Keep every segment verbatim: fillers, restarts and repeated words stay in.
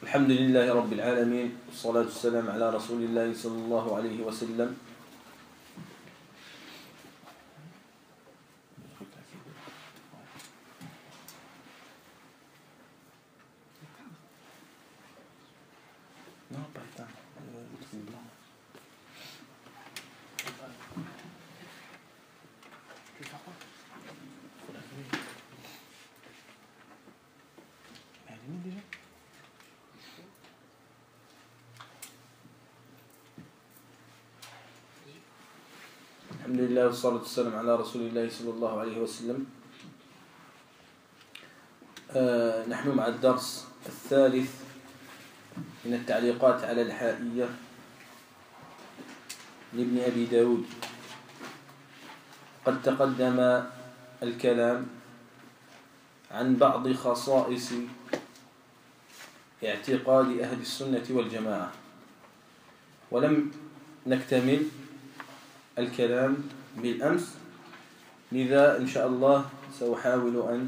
الحمد لله رب العالمين والصلاة والسلام على رسول الله صلى الله عليه وسلم. الحمد لله والصلاة والسلام على رسول الله صلى الله عليه وسلم. آه نحن مع الدرس الثالث من التعليقات على الحائية لابن أبي داود. قد تقدم الكلام عن بعض خصائص اعتقاد أهل السنة والجماعة، ولم نكتمل الكلام بالأمس، لذا إن شاء الله سأحاول أن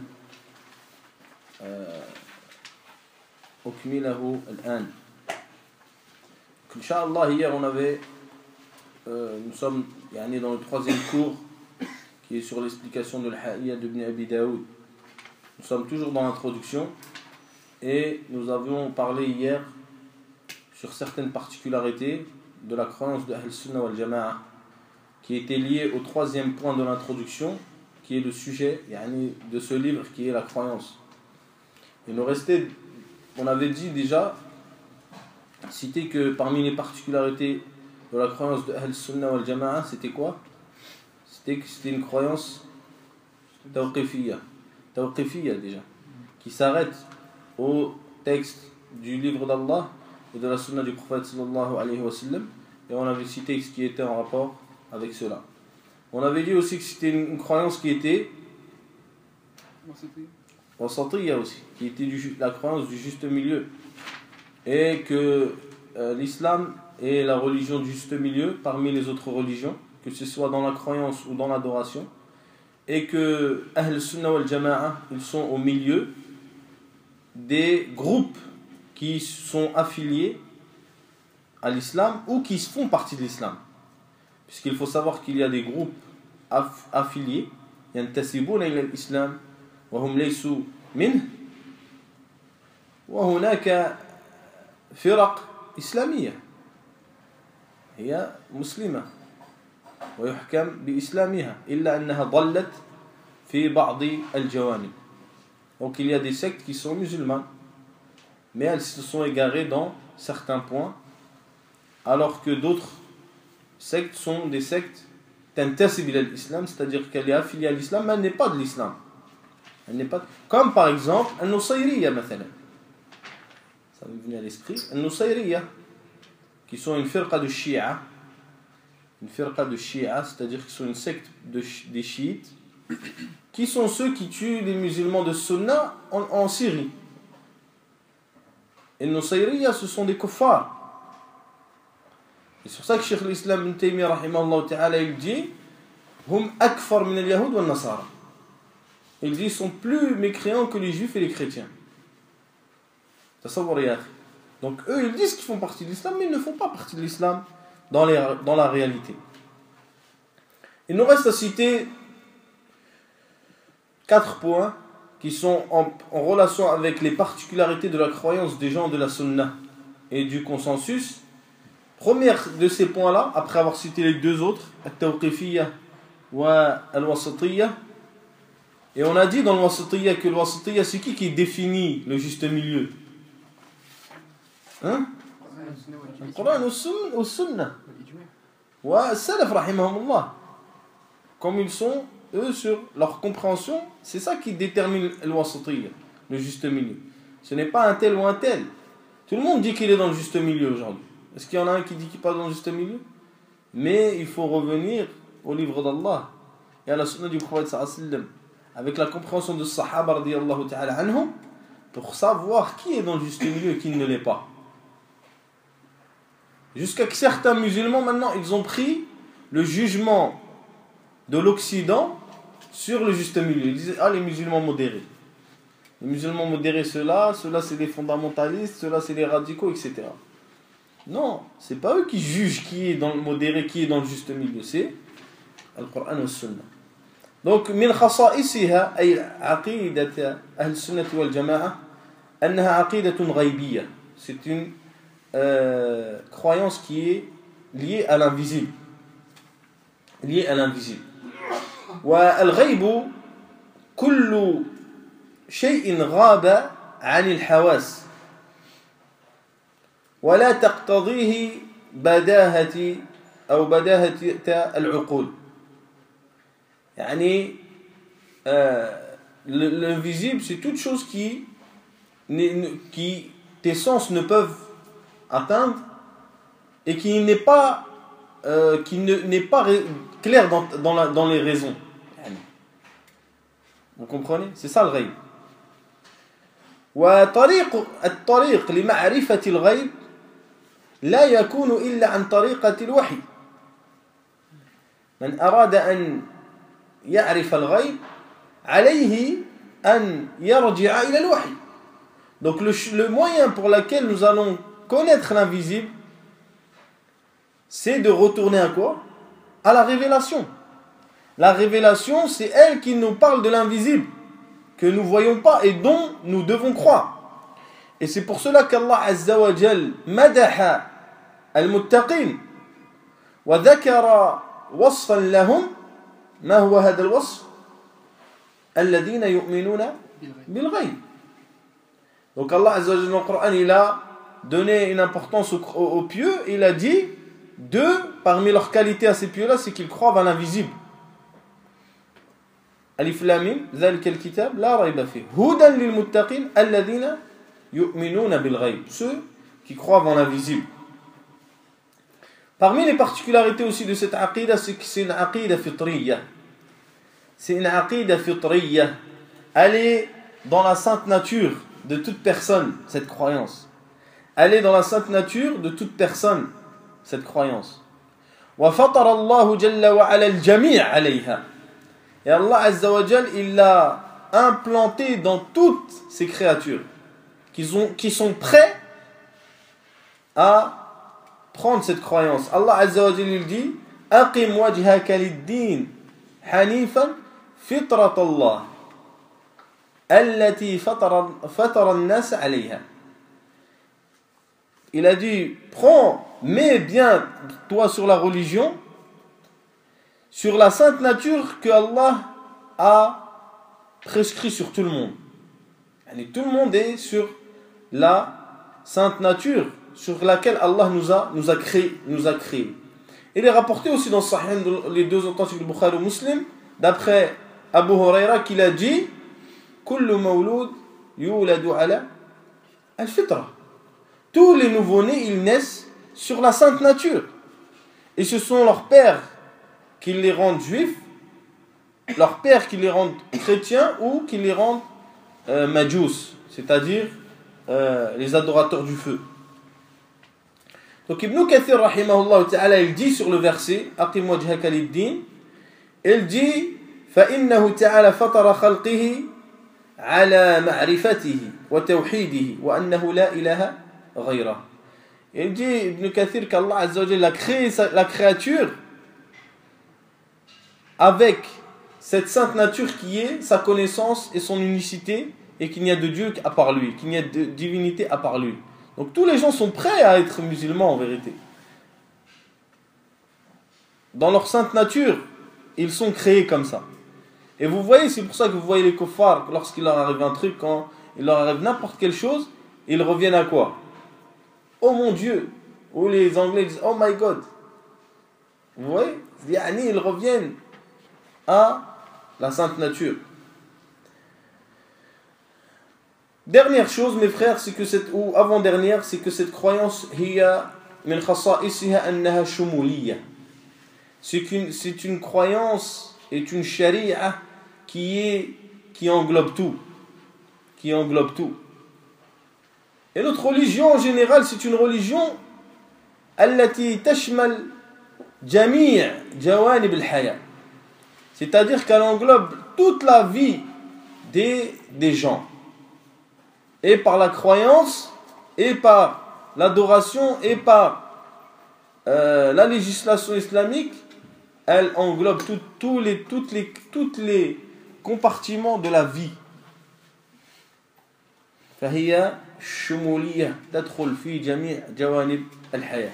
أكمله الآن. إن شاء الله hier on avait euh, nous sommes yani, dans le troisième cours qui est sur l'explication de l'Ha'iyya d'Ibn Abi Daoud. Nous sommes toujours dans l'introduction et nous avions parlé hier sur certaines particularités de la croyance de Ahl Sunnah wal Jama'a, qui était lié au troisième point de l'introduction, qui est le sujet yani, de ce livre, qui est la croyance. Il nous restait, on avait dit déjà, cité que parmi les particularités de la croyance de Ahl Sunnah wal Jama'a, c'était quoi? C'était que c'était une croyance tawqifiyya, tawqifiyya déjà, qui s'arrête au texte du livre d'Allah et de la Sunna du prophète sallallahu alayhi wa sallam, et on avait cité ce qui était en rapport avec cela. On avait dit aussi que c'était une croyance qui était wasatiyya aussi, qui était du, la croyance du juste milieu, et que euh, l'islam est la religion du juste milieu parmi les autres religions, que ce soit dans la croyance ou dans l'adoration, et que Ahl Sunnah wal Jama'a, ils sont au milieu des groupes qui sont affiliés à l'islam ou qui font partie de l'islam. Puisqu'il faut savoir qu'il y a des groupes aff- affiliés, ينتسبون إلى الإسلام وهم ليسوا منه، وهناك فرق إسلامية هي مسلمة ويحكم بإسلامها إلا أنها ضلت في بعض الجوانب. Donc il y a des sectes qui sont musulmanes, mais elles se sont égarées dans certains points, alors que d'autres sectes sont des sectes tantasib ila l'islam, c'est-à-dire qu'elle est affiliée à l'islam, mais elle n'est pas de l'islam. Elle n'est pas de... Comme par exemple, al-Nusayriya, mathalan. Ça me vient à l'esprit. Al-Nusayriya, qui sont une firqa de Shia, une firqa de Shia, c'est-à-dire qu'ils sont une secte de, des chiites, qui sont ceux qui tuent les musulmans de Sunna en, en Syrie. Et Nusayriya, ce sont des kuffars. Et c'est pour ça que Cheikh l'Islam Ibn Taymiyyah rahimahullah ta'ala, il dit hum akfar min al-yahoud wa al-nasara. Il dit ils sont plus mécréants que les juifs et les chrétiens. Tasawwur ya akhi. Donc eux ils disent qu'ils font partie de l'islam, mais ils ne font pas partie de l'islam dans, les, dans la réalité. Il nous reste à citer quatre points qui sont en, en relation avec les particularités de la croyance des gens de la sunna et du consensus. Première de ces points-là, après avoir cité les deux autres, al-tawqifiyya wa al-wasatiyya, et on a dit dans le wasatiyya que le wasatiyya, c'est qui qui définit le juste milieu? Hein? Le Coran au sunna wa salaf rahimahumullah, comme ils sont eux sur leur compréhension, c'est ça qui détermine le wasatiyya, le juste milieu. Ce n'est pas un tel ou un tel. Tout le monde dit qu'il est dans le juste milieu aujourd'hui. Est-ce qu'il y en a un qui dit qu'il n'est pas dans le juste milieu? Mais il faut revenir au livre d'Allah et à la sunna du prophète sallallahu alayhi wa sallam, avec la compréhension de Sahaba radiyallahu ta'ala anhum, pour savoir qui est dans le juste milieu et qui ne l'est pas. Jusqu'à que certains musulmans maintenant ils ont pris le jugement de l'Occident sur le juste milieu. Ils disaient ah les musulmans modérés. Les musulmans modérés, ceux-là, ceux-là c'est les fondamentalistes, ceux-là c'est les radicaux, et cetera. Non, c'est pas eux qui jugent qui est dans le modéré, qui est dans le juste milieu, c'est Al-Qur'an et Sunna. Donc, من خصائصها أي عقيدة أهل السنة والجماعة أنها عقيدة غيبية. C'est une euh, croyance qui est liée à l'invisible. Liée à l'invisible. والغيب كل شيء غاب عن الحواس ولا تقتضيه بداهة أو بداهة العقول. يعني euh, l'invisible c'est toute chose qui, qui tes sens ne peuvent atteindre et qui n'est pas euh, qui ne, n'est pas clair dans, dans, la, dans les raisons. Vous comprenez? C'est ça le غيب. وطريق الطريق لمعرفة الغيب لا يكون إلا عن طريقة الوحي. من أراد أن يعرف الغيب عليه أن يرجع إلى الوحي. Donc le, le moyen pour lequel nous allons connaître l'invisible, c'est de retourner à quoi? À la révélation. La révélation, c'est elle qui nous parle de l'invisible, que nous ne voyons pas et dont nous devons croire. Et c'est pour cela qu'Allah Azza wa Jal madaha al-muttaqin wa dhakara wasfan lahum. ما هو هذا الوصف؟ الذين يؤمنون بالغيب. Donc Allah Azza wa Jalla dans le Coran, il a donné une importance aux, aux pieux, il a dit deux parmi leurs qualités à ces pieux-là, c'est qu'ils croient à l'invisible. Alif Lam Mim, ذلك الكتاب لا ريب فيه هدى للمتقين الذين يؤمنون بالغيب. Ceux qui croient en l'invisible. Parmi les particularités aussi de cette aqida, c'est que c'est une aqida fitriya. C'est une aqida fitriya. Elle est dans la sainte nature de toute personne, cette croyance. Elle est dans la sainte nature de toute personne, cette croyance. وَفَطَرَ اللَّهُ جَلَّ وَعَلَى الْجَمِيعَ عَلَيْهَا. Et Allah Azza wa Jal, il l'a implanté dans toutes ces créatures qui sont, qui sont prêts à prendre cette croyance. Allah Azza wa Jalla il dit Aqim wajhaka lid-din hanifan fitrat Allah allati fatara fatara an-nas 'alayha. Il a dit prends, mets bien toi sur la religion, sur la sainte nature que Allah a prescrit sur tout le monde. Et tout le monde est sur la sainte nature sur laquelle Allah nous a, nous a créé, nous a créé. Il est rapporté aussi dans Sahih, les deux authentiques de Bukhari ou Muslim, d'après Abu Huraira, qu'il a dit Kullu mawloud yuladu ala al-fitra. Tous les nouveau-nés, ils naissent sur la sainte nature. Et ce sont leurs pères qui les rendent juifs, leurs pères qui les rendent chrétiens ou qui les rendent euh, majous, c'est-à-dire euh, les adorateurs du feu. Donc Ibn Kathir rahimahullah ta'ala, il dit sur le verset Aqim wajhaka lid-din, il dit فإنه تعالى فطر خلقه على معرفته وتوحيده وأنه لا إله غيره. Il dit Ibn Kathir qu'Allah Azza wa Jalla a créé la créature avec cette sainte nature qui est sa connaissance et son unicité et qu'il n'y a de Dieu à part lui, qu'il n'y a de divinité à part lui. Donc tous les gens sont prêts à être musulmans en vérité. Dans leur sainte nature, ils sont créés comme ça. Et vous voyez, c'est pour ça que vous voyez les kuffars, lorsqu'il leur arrive un truc, quand il leur arrive n'importe quelle chose, ils reviennent à quoi? Oh mon Dieu! Ou les Anglais disent oh my God! Vous voyez? Ils reviennent à la sainte nature. Dernière chose, mes frères, c'est que cette, ou avant-dernière, c'est que cette croyance, hiya min khasa'isiha annaha shumuliyya. C'est qu'une, c'est une croyance et une sharia qui est, qui englobe tout, qui englobe tout. Et notre religion en général, c'est une religion allati tashmal jami' jawanib al-haya. C'est-à-dire qu'elle englobe toute la vie des, des gens. et par la croyance, et par l'adoration, et par euh, la législation islamique, elle englobe tout, tout les, toutes les, toutes les compartiments de la vie. فهي شمولية تدخل في جميع جوانب الحياة.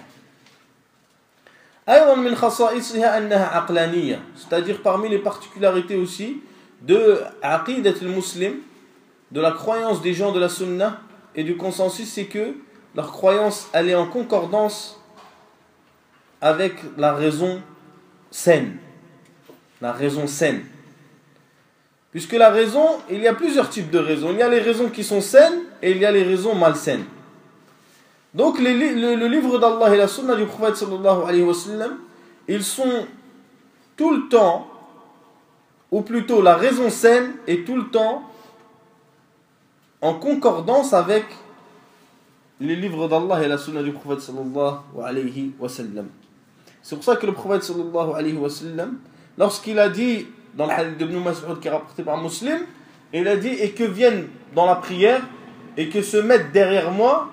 أيضا من خصائصها أنها عقلانية, c'est-à-dire parmi les particularités aussi de عقيدة المسلم, de la croyance des gens de la sunna et du consensus, c'est que leur croyance elle est en concordance avec la raison saine, la raison saine. Puisque la raison, il y a plusieurs types de raisons. Il y a les raisons qui sont saines et il y a les raisons malsaines. Donc les, le, le livre d'Allah et la sunna du prophète sallallahu alayhi wa sallam, ils sont tout le temps, ou plutôt la raison saine est tout le temps en concordance avec les livres d'Allah et la sunna du prophète sallallahu alayhi wa sallam. C'est pour ça que le prophète sallallahu alayhi wa sallam, lorsqu'il a dit dans le hadith d'Ibn Mas'ud qui est rapporté par Muslim, il a dit et que viennent dans la prière et que se mettent derrière moi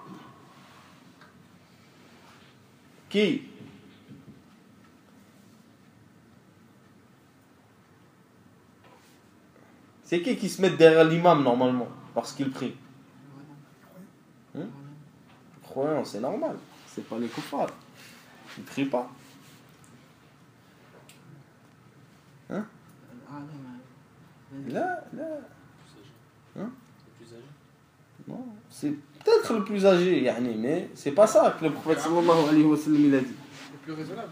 qui c'est qui qui se met derrière l'imam normalement parce qu'il prie? Hum? Croyant, c'est normal, c'est pas les kuffars, ils ne prient pas. Hein? Là, là. Hein? Non, c'est peut-être le plus âgé, yani, mais c'est pas ça que le prophète sallallahu alayhi wa sallam il a dit. Le plus raisonnable.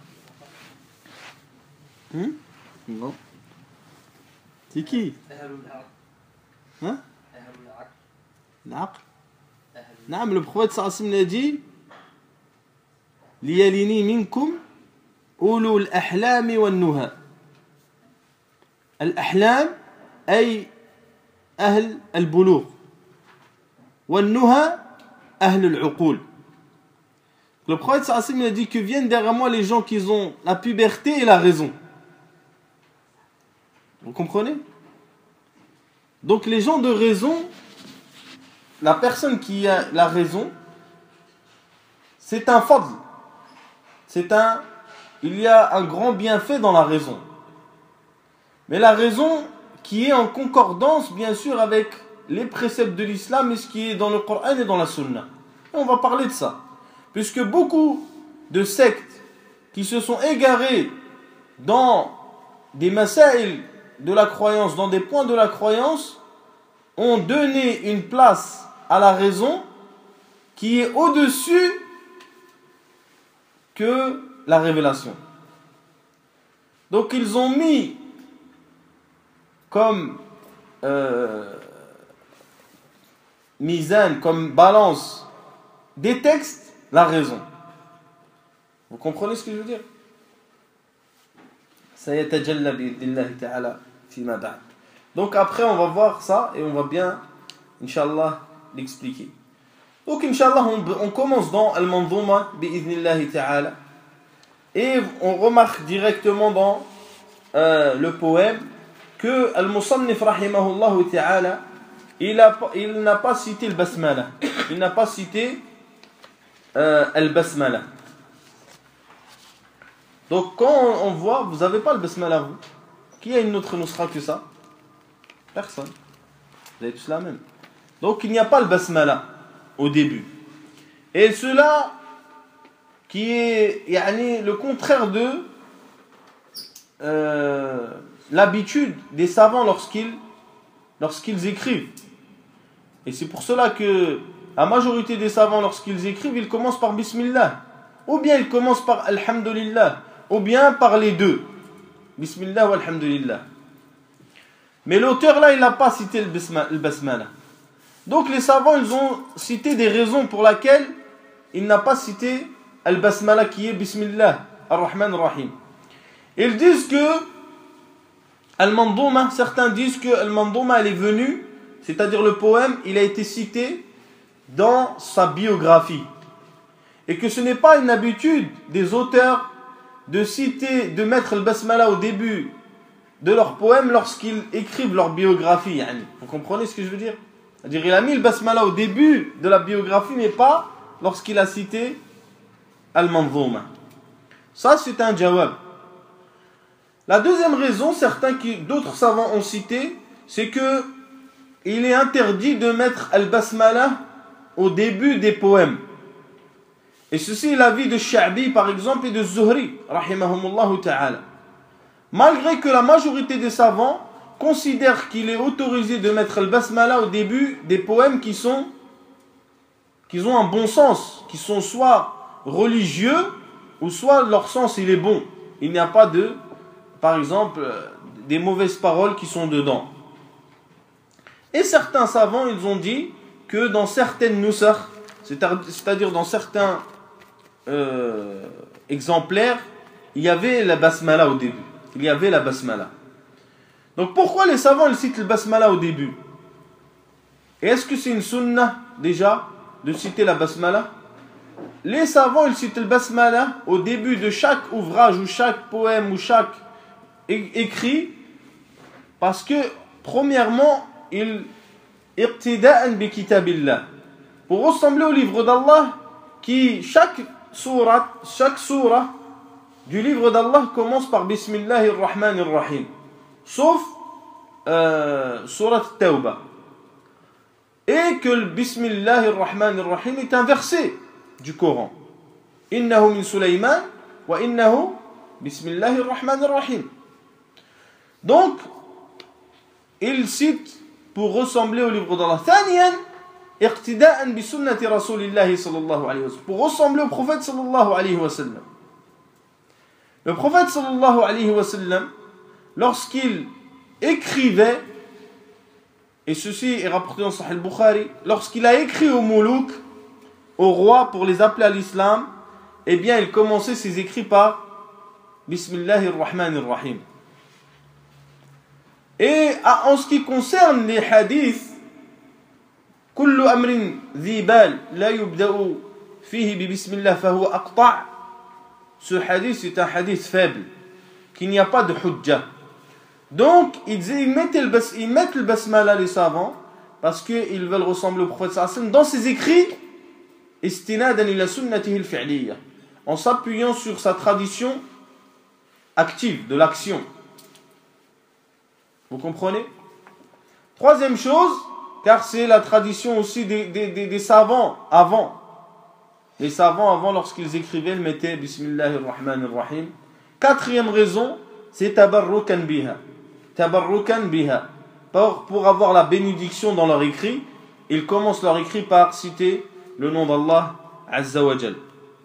Hein? Non. C'est qui? Hein? L'aql. Non, le prophète sallallahu alayhi wa sallam il a dit liyalini minkum ulul ahlami wan nuha. الأحلام أي أهل البلوغ والنهى أهل العقول. Le prophète sallallahu alayhi wa sallam a dit que viennent derrière moi les gens qui ont la puberté et la raison. Vous comprenez? Donc les gens de raison, la personne qui a la raison, c'est un fadl. C'est un, il y a un grand bienfait dans la raison. Mais la raison qui est en concordance, bien sûr, avec les préceptes de l'islam et ce qui est dans le Coran et dans la Sunna. Et on va parler de ça. Puisque beaucoup de sectes qui se sont égarées dans des masaïl de la croyance, dans des points de la croyance, ont donné une place à la raison qui est au-dessus que la révélation. Donc ils ont mis comme euh, mizan, comme balance des textes, la raison. Vous comprenez ce que je veux dire? سيتجلى بإذن الله تعالى فيما بعد. Donc après on va voir ça et on va bien, Inch'Allah, l'expliquer. Donc Inch'Allah on, on commence dans Al-Manzouma بإذن الله تعالى et on remarque directement dans euh, le poème que Al-Musannif rahimahullah ta'ala il, a, il n'a pas cité le basmala, il n'a pas cité euh, al-basmala. Donc quand on voit, vous n'avez pas le basmala vous, qui a une autre nusra que ça? Personne, vous avez tous la même. Donc il n'y a pas le basmala au début, et cela qui est yani, le contraire de euh, l'habitude des savants lorsqu'ils, lorsqu'ils écrivent. Et c'est pour cela que la majorité des savants, lorsqu'ils écrivent, ils commencent par Bismillah. Ou bien ils commencent par Alhamdulillah. Ou bien par les deux. Bismillah ou Alhamdulillah. Mais l'auteur là, il n'a pas cité le Basmala. Donc les savants, ils ont cité des raisons pour lesquelles il n'a pas cité Al-Basmala qui est Bismillah Ar-Rahman Ar-Rahim. Ils disent que Al-Mandouma, certains disent que Al-Mandouma elle est venue, c'est-à-dire le poème, il a été cité dans sa biographie. Et que ce n'est pas une habitude des auteurs de citer, de mettre le basmala au début de leur poème lorsqu'ils écrivent leur biographie. Vous comprenez ce que je veux dire? C'est-à-dire il a mis le basmala au début de la biographie, mais pas lorsqu'il a cité Al-Manzouma. Ça, c'est un jawab. La deuxième raison, certains qui, d'autres savants ont cité, c'est que il est interdit de mettre Al-Basmala au début des poèmes. Et ceci est l'avis de Sha'bi, par exemple, et de Zuhri, rahimahumullah ta'ala. Malgré que la majorité des savants considèrent qu'il est autorisé de mettre Al-Basmala au début des poèmes qui sont, qui ont un bon sens, qui sont soit religieux, ou soit leur sens il est bon. Il n'y a pas de, par exemple, des mauvaises paroles qui sont dedans. Et certains savants, ils ont dit que dans certaines nusakh, c'est-à-dire dans certains euh, exemplaires, il y avait la basmala au début. Il y avait la basmala. Donc pourquoi les savants ils citent le basmala au début? Et est-ce que c'est une sunnah déjà de citer la basmala? Les savants ils citent le basmala au début de chaque ouvrage ou chaque poème ou chaque é- écrit parce que premièrement ils iqtida'an bi kitabillah, pour ressembler au livre d'Allah qui chaque sourate, chaque surah du livre d'Allah commence par Bismillahir Rahmanir Rahim, sauf euh, surat Tawbah, et que le Bismillahir Rahmanir Rahim est un verset du Coran. Innahu min Sulayman wa innahu Bismillahir Rahmanir Rahim. Donc il cite pour ressembler au livre d'Allah. Thaniyan iqtida'an bi sunnati Rasulillahi sallallahu alayhi wa sallam, pour ressembler au prophète sallallahu alayhi wa sallam. Le prophète sallallahu alayhi wa sallam, lorsqu'il écrivait, et ceci est rapporté dans Sahih al-Bukhari, lorsqu'il a écrit au Moulouk, au roi, pour les appeler à l'islam, eh bien il commençait ses écrits par Bismillahir Rahmanir Rahim. Et en ce qui concerne les hadiths, كل أمر ذي بال لا يبدأ فيه ببسم الله فهو أقطع, ce hadith c'est un hadith faible, qu'il n'y a pas de hujja. Donc ils, ils, mettent le bas, ils mettent le basmala, les savants, parce qu'ils veulent ressembler au prophète sallallahu alayhi wa sallam dans ses écrits, istinadan ila sunnatihi al-fi'liyya, en s'appuyant sur sa tradition active, de l'action. Vous comprenez? Troisième chose, car c'est la tradition aussi des, des, des, des savants avant. Les savants avant, lorsqu'ils écrivaient, ils mettaient Bismillahir Rahmanir Rahim. Quatrième raison, c'est tabarrukan biha. Tabarrukan biha. Pour, pour avoir la bénédiction dans leur écrit, ils commencent leur écrit par citer le nom d'Allah Azza wa Jal.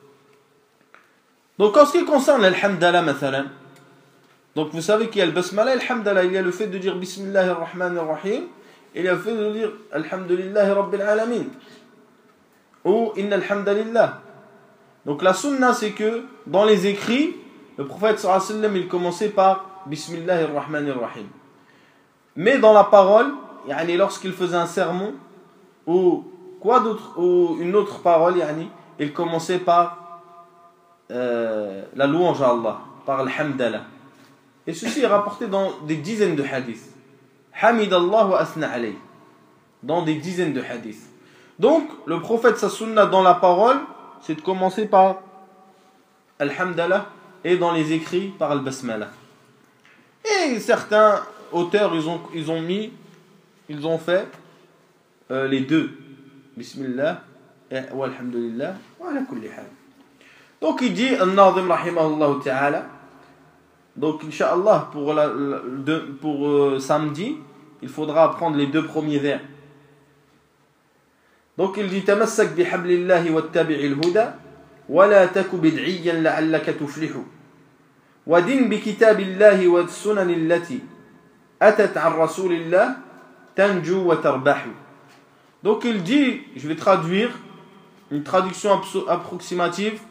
Donc en ce qui concerne l'Alhamdallah, mathalan, donc vous savez qu'il y a le basmala, l'Alhamdallah, il y a le fait de dire Bismillahir Rahmanir Rahim, et il y a le fait de dire Alhamdulillahi Rabbil Alamin, ou Inna Alhamdulillah. Donc la sunna, c'est que dans les écrits, le prophète sallallahu alayhi wa sallam, il commençait par Bismillahir Rahmanir Rahim. Mais dans la parole, yani lorsqu'il faisait un sermon, ou quoi d'autre, ou une autre parole, yani, il commençait par euh, la louange à Allah, par Alhamdallah. Et ceci est rapporté dans des dizaines de hadiths. Hamidallah wa asna alayh. Dans des dizaines de hadiths. Donc, le prophète, sa sunna dans la parole, c'est de commencer par Alhamdallah, et dans les écrits par Al-Basmala. Et certains auteurs, ils ont, ils ont mis, ils ont fait euh, les deux. Bismillah wa Alhamdulillah wa ala kulli hal. Donc, il dit, Al-Nazim rahimahullah ta'ala, donc, Inch'Allah, pour, la, la, de, pour euh, samedi, il faudra apprendre les deux premiers vers. Donc, il dit Tamassak bihablillahi wattabi'il huda, wa la taku bid'iyan la'allaka tuflihu. Wa din bi kitabillahi wa sunani allati atat an rasulillah, tanju wa tarbahu. Donc, il dit, je vais traduire, une traduction approximative.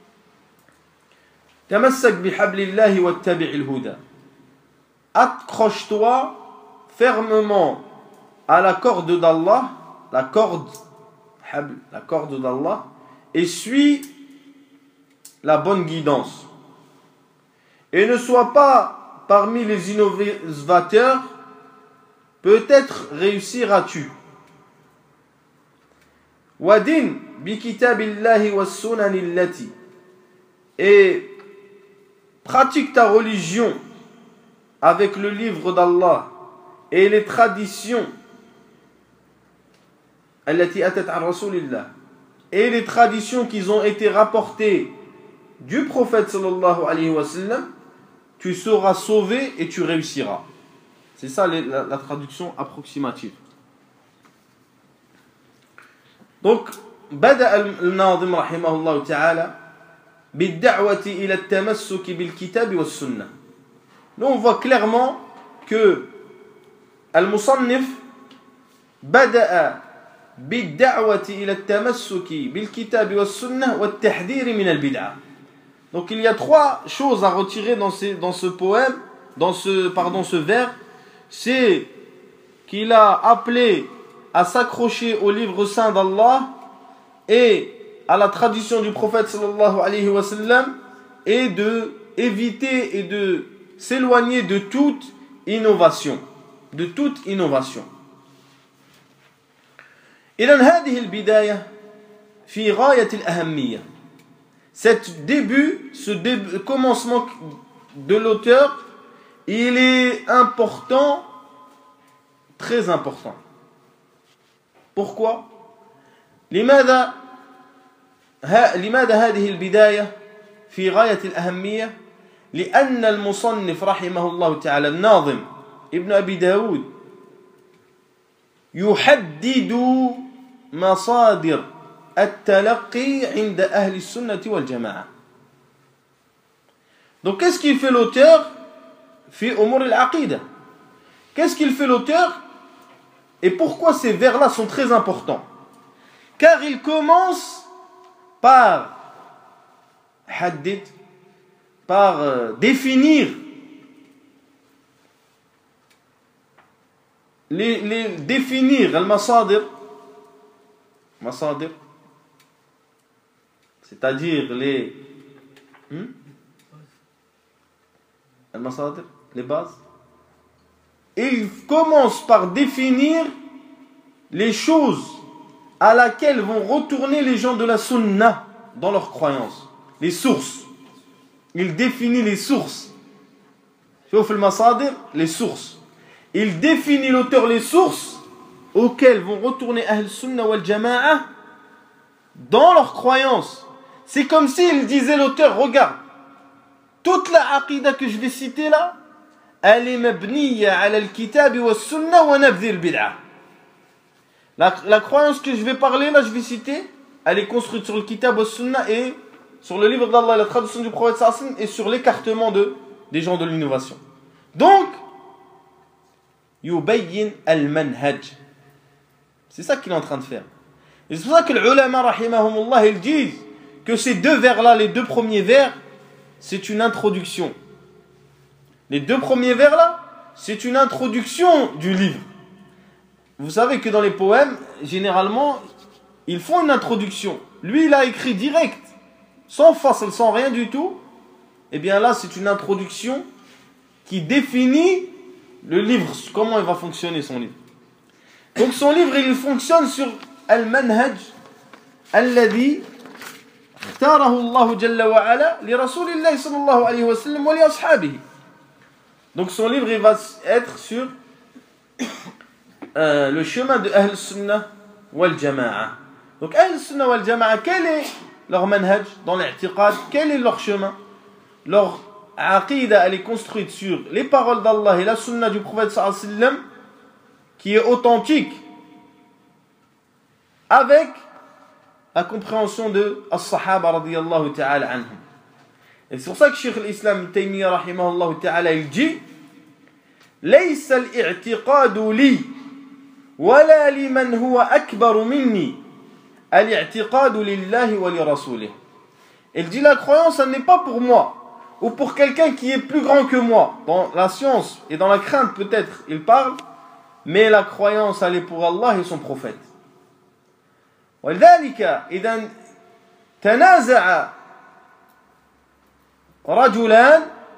Tamassak bihablillahi wattabi'il huda. Accroche-toi fermement à la corde d'Allah, la corde, la corde d'Allah, et suis la bonne guidance. Et ne sois pas parmi les innovateurs, peut-être réussiras-tu. ودين بكتاب الله والسنن التي et pratique ta religion avec le livre d'Allah et les traditions التي أتت عن رسول الله et les traditions qui ont été rapportées du prophète sallallahu alayhi wa sallam, tu seras sauvé et tu réussiras. C'est ça la, la traduction approximative. Donc, بدأ الناظم رحمه الله تعالى بالدعوة إلى التمسك بالكتاب والسنة. Nous on voit clairement que المصنف بدأ بالدعوة إلى التمسك بالكتاب والسنة والتحذير من البدعة. Donc il y a trois choses à retirer dans, ces, dans ce poème, dans ce, pardon, ce vers. C'est qu'il a appelé à s'accrocher au livre saint d'Allah et à la tradition du prophète sallallahu alayhi wa sallam, et de éviter et de s'éloigner de toute innovation, de toute innovation. إذن هذه البداية في غاية الأهمية. Cet début, ce début, commencement de l'auteur, il est important, très important. Pourquoi? لماذا لماذا هذه البداية في غاية الأهمية؟ لأن المصنف رحمه الله تعالى الناظم ابن أبي داود يحدد مصادر التلقي عند أهل السنة والجماعة. Donc qu'est-ce qu'il fait l'auteur? في أمور العقيدة. Qu'est-ce qu'il fait l'auteur? Et pourquoi ces vers-là sont très importants? Car il commence par haddid, par euh, définir les, les définir al-masadir, masadir, c'est-à-dire les hmm? al-masadir, les bases. Il commence par définir les choses à laquelle vont retourner les gens de la sunna dans leurs croyances, les sources. Il définit les sources. Sauf le masadir, les sources. Il définit l'auteur les sources auxquelles vont retourner Ahl Sunna wal Jama'a dans leurs croyances. C'est comme s'il disait l'auteur, regarde, toute la aqidah que je vais citer là, elle est mabniya ala al-kitab wa sunna wa nabdhi al-bid'ah. La, la croyance que je vais parler là, je vais citer, elle est construite sur le kitab wa sunna et sur le livre d'Allah, la traduction du prophète sallallahu alayhi wa sallam, et sur l'écartement de, des gens de l'innovation. Donc, yubayyin al-manhaj. C'est ça qu'il est en train de faire. Et c'est pour ça que les ulama, rahimahumullah, ils disent que ces deux vers-là, les deux premiers vers, c'est une introduction. Les deux premiers vers-là, c'est une introduction du livre. Vous savez que dans les poèmes, généralement, ils font une introduction. Lui, il a écrit direct, sans fasl, sans rien du tout. Et bien là, c'est une introduction qui définit le livre, comment il va fonctionner son livre. Donc son livre, il fonctionne sur al-manhaj alladhi اختاره الله جل وعلا لرسول الله صلى الله عليه وسلم ولأصحابه. Donc son livre, il va être sur euh, le chemin de Ahl Sunnah wal Jama'a. Donc Ahl Sunnah wal Jama'a, quel est leur manhaj dans l'i'tiqad? Quel est leur chemin? Leur aqidah, elle est construite sur les paroles d'Allah et la sunna du prophète sallallahu alayhi wa sallam, qui est authentique, avec la compréhension de as-sahaba radiyallahu ta'ala anhum. Et c'est pour ça que Cheikh l'Islam Taymiyyah rahimahullah ta'ala, il dit ليس الاعتقاد لي ولا لمن هو أكبر مني الاعتقاد لله ولرسوله. Il dit la croyance, elle n'est pas pour moi ou pour quelqu'un qui est plus grand que moi. Dans la science et dans la crainte peut-être il parle, mais la croyance, elle est pour Allah et son prophète. ولذلك إذا تنازع رجلان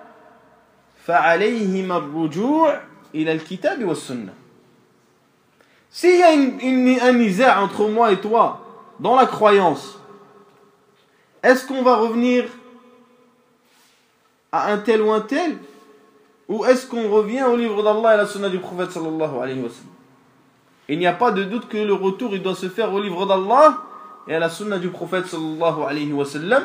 فعليهما الرجوع إلى الكتاب والسنة. S'il y a une, une, un nizaa entre moi et toi dans la croyance, est-ce qu'on va revenir à un tel ou un tel, ou est-ce qu'on revient au livre d'Allah et à la sunna du prophète sallallahu alayhi wa sallam? Il n'y a pas de doute que le retour il doit se faire au livre d'Allah et à la sunna du prophète sallallahu alayhi wa sallam.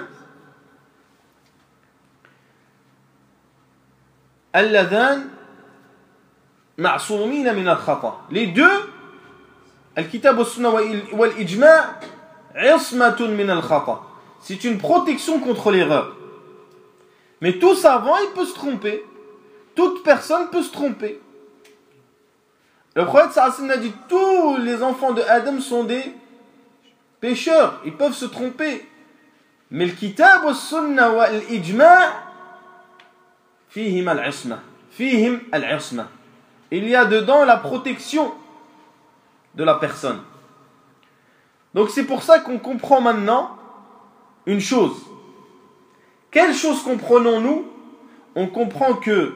Alladhan ma'soumina min al-khata. Les deux, al-kitab wa sunna wal ijma' ismatun min al-khata. C'est une protection contre l'erreur. Mais tout savant, il peut se tromper. Toute personne peut se tromper. Le prophète sallallahu alayhi wa sallam a dit tous les enfants de Adam sont des pécheurs, ils peuvent se tromper. Mais le kitab wa sunna wa l'ijma' fihim al-isma. Fihim al-isma. Il y a dedans la protection de la personne. Donc c'est pour ça qu'on comprend maintenant une chose. Quelle chose comprenons-nous? On comprend que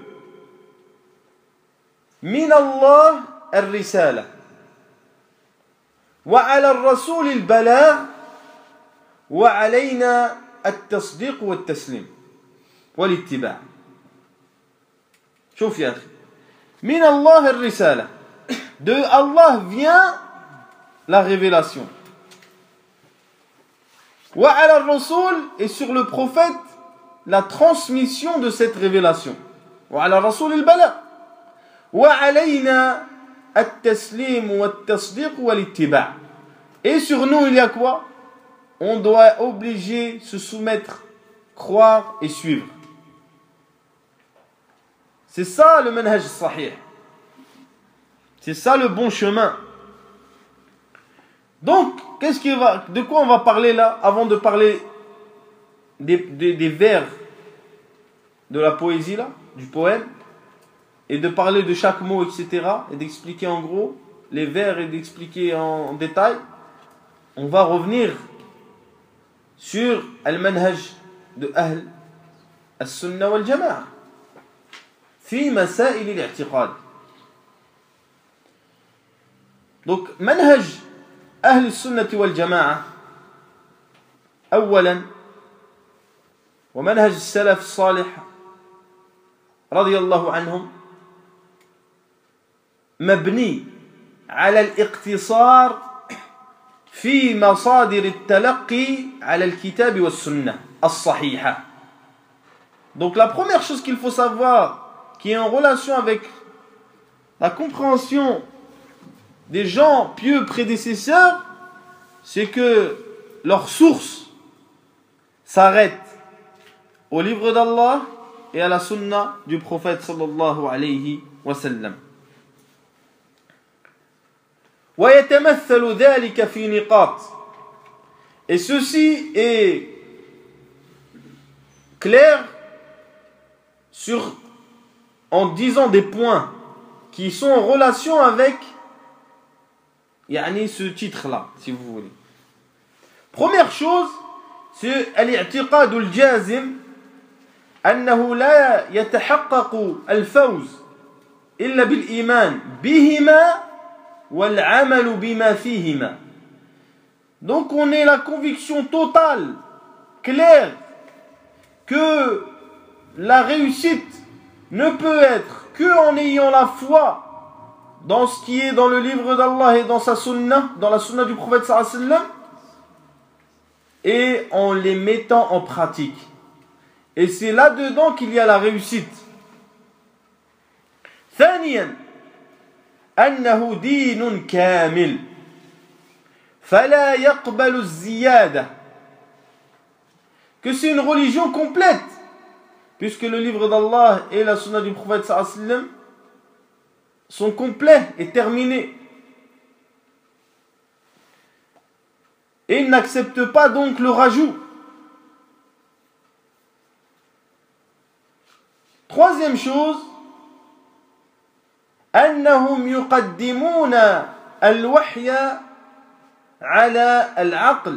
min Allah al-risala wa ala al-rasul al-balagh wa alayna al-tasdiq wa al-taslim wa l'ittiba'. شوف يا أخي min Allah al-risala, de Allah vient la révélation, wa ala al-rasul, et sur le prophète la transmission de cette révélation, wa ala al-rasul al-balagh wa alayna at-taslim wa at-tasdiq wa l'ittiba'. Et sur nous il y a quoi? On doit obliger, se soumettre, croire et suivre. C'est ça le manhaj sahih. C'est ça le bon chemin. Donc, qu'est-ce qui va, de quoi on va parler là, avant de parler des, des, des vers de la poésie là, du poème, et de parler de chaque mot, et cetera, et d'expliquer en gros les vers et d'expliquer en, en détail. On va revenir sur al-manhaj de Ahl al-Sunnah wal-Jama'a fi masail al-i'tiqad. Donc, manhaj Ahl al-Sunnah wal-Jama'a أولا ومنهج السلف الصالح رضي الله عنهم مبني على الاقتصار في مصادر التلقي على الكتاب والسنة الصحيحة. Donc la première chose qu'il faut savoir, qui est en relation avec la compréhension des gens pieux prédécesseurs, c'est que leur source s'arrête au livre d'Allah et à la sunna du prophète sallallahu alayhi wa sallam. ويتمثل ذلك في نقاط. Et ceci est clair sur, en disant des points qui sont en relation avec yani, ce titre-là, si vous voulez. Première chose, c'est al-i'tiqad al-jazim أنه لا يتحقق الفوز إلا بالإيمان بهما والعمل بما فيهما. Donc on est la conviction totale, claire, que la réussite ne peut être que en ayant la foi dans ce qui est dans le livre d'Allah et dans sa sunna, dans la sunna du prophète sallallahu alayhi wa sallam, et en les mettant en pratique. Et c'est là-dedans qu'il y a la réussite. ثانيا أنه دين كامل فلا يقبل الزيادة. Que c'est une religion complète, puisque le livre d'Allah et la sunna du prophète sallallahu alayhi wa sallam sont complets et terminés. Et ils n'acceptent pas donc le rajout. Troisième chose, أنهم يقدمون الوحي على العقل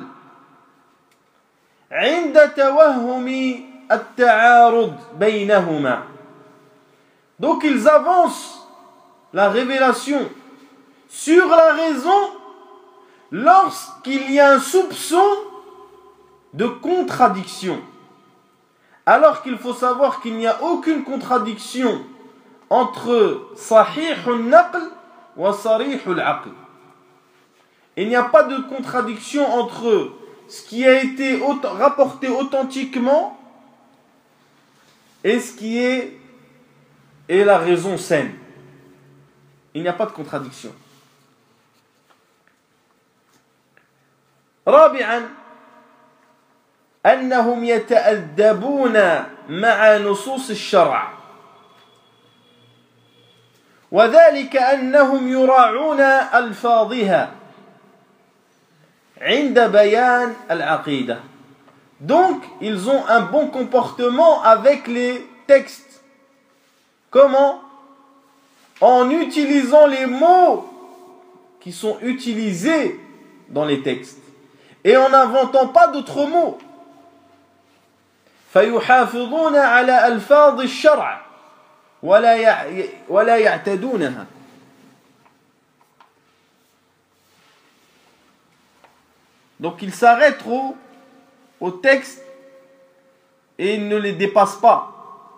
عند توهم التعارض بينهما. Donc ils avancent la révélation sur la raison lorsqu'il y a un soupçon de contradiction. Alors qu'il faut savoir qu'il n'y a aucune contradiction entre sahih al-naql wa sarih al-aql. Il n'y a pas de contradiction entre ce qui a été rapporté authentiquement et ce qui est, est la raison saine. Il n'y a pas de contradiction. رابعا أنهم يتأدبون مع نصوص الشرع وذلك أنهم يراعون ألفاظها عند بيان العقيدة. Donc, ils ont un bon comportement avec les textes. Comment? En utilisant les mots qui sont utilisés dans les textes et en n'inventant pas d'autres mots. فيحافظون على ألفاظ الشرع ولا ولا يعتدونها. Donc ils s'arrêtent au, au texte et ils ne les dépassent pas.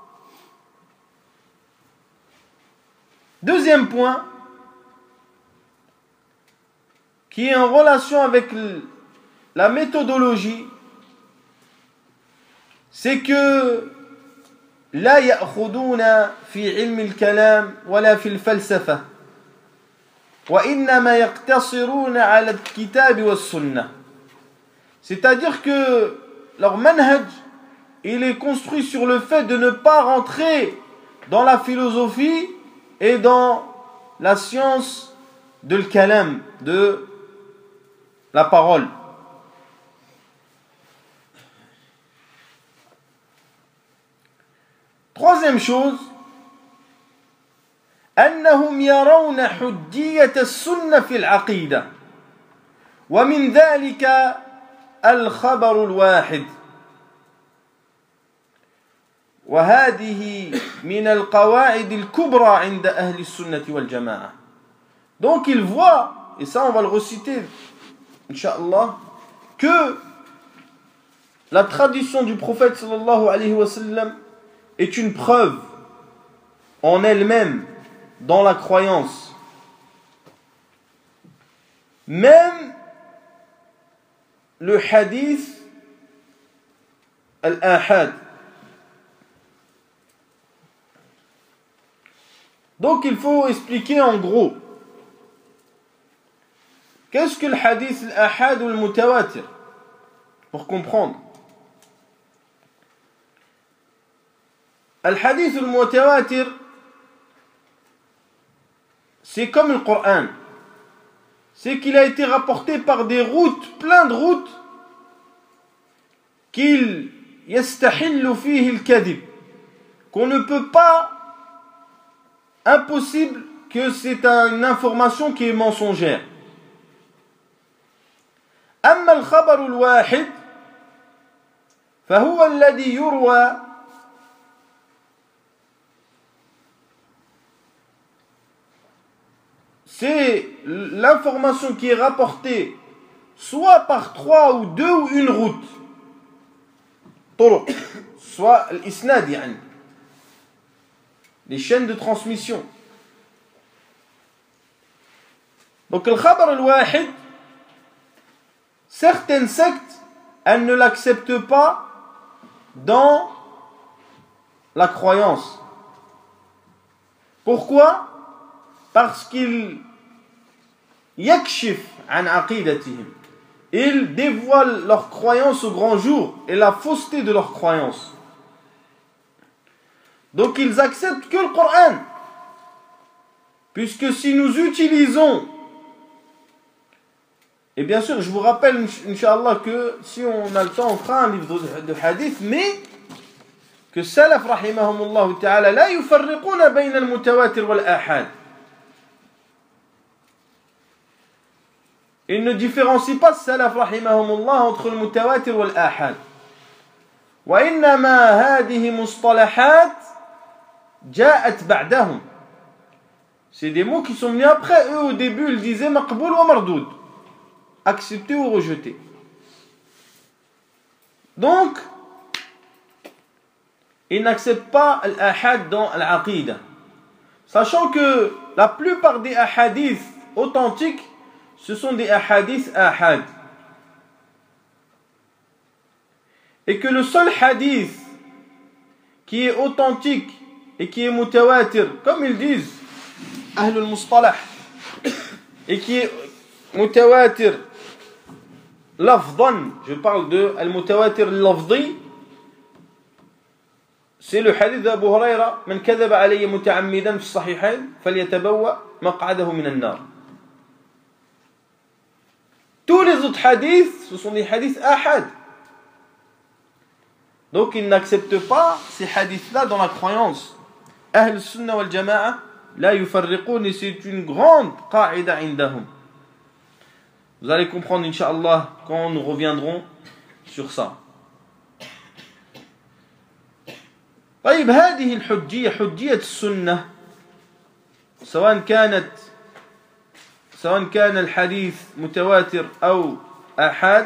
Deuxième point, qui est en relation avec la méthodologie, c'est que لا يأخذون في علم الكلام ولا في الفلسفة وإنما يقتصرون على الكتاب والسنة. C'est-à-dire que leur manhaj, il est construit sur le fait de ne pas rentrer dans la philosophie et dans la science de l'kalam, de la parole. Troisième chose, أنهم يرون حجية السنة في العقيدة ومن ذلك الخبر الواحد وهذه من القواعد الكبرى عند أهل السنة والجماعة. Donc il voit, et ça on va le reciter Inch'Allah, que la tradition du prophète sallallahu alayhi wa sallam est une preuve en elle-même dans la croyance. Même le hadith al-ahad. Donc il faut expliquer en gros. Qu'est-ce que le hadith al-ahad ou le mutawatir? Pour comprendre. Al-hadith al-mutawatir, c'est comme le Coran. C'est qu'il a été rapporté par des routes, plein de routes, qu'il yastahillu fihi al-kadhib, qu'on ne peut pas, impossible que c'est une information qui est mensongère. أما الخبر الواحد فهو الذي يروى c'est l'information qui est rapportée soit par trois ou deux ou une route, طرق, soit l'isnad يعني, les chaînes de transmission. Donc le khabar al-wahid, certaines sectes, elles ne l'acceptent pas dans la croyance. Pourquoi? Parce qu'il yakshif an aqidatihim, ils dévoilent leur croyance au grand jour et la fausseté de leur croyance. Donc ils acceptent que le Coran, puisque si nous utilisons, et bien sûr je vous rappelle Inch'Allah que si on a le temps on fera un livre de hadith, mais que salaf rahimahumullah ta'ala la yufarriquna bayna al-mutawatir wal-ahad. Ils ne différencient pas salaf rahimahumullah entre le mutawatir wal ahad. Wa innama hadihi mustalahat ja'at ba'dahum. C'est des mots qui sont venus après eux. Au début ils disaient maqboul wa mardoud. accepter ou rejeter. Donc, ils n'acceptent pas l'ahad dans l'aqidah. Sachant que la plupart des ahadiths authentiques, ce sont des ahadiths ahad. Et que le seul hadith qui est authentique et qui est mutawatir, comme ils disent, Ahlul Mustalah, et qui est mutawatir lafdan, je parle de al-mutawatir lafdi, c'est le hadith d'Abu Huraira, man kadhaba alayya muta'ammidan fi sahihayn falyatabawwa maq'adahu min an-nar. Tous les autres hadiths, ce sont des hadiths ahad. Donc ils n'acceptent pas ces hadiths-là dans la croyance. Ahl sunnah wal jama'a la yufarriqun, et c'est une grande qa'ida indahum. Vous allez comprendre incha'Allah quand nous reviendrons sur ça. طيب هذه الحجية حجية السنة سواء كانت سواء كان الحديث متواتر أو آحاد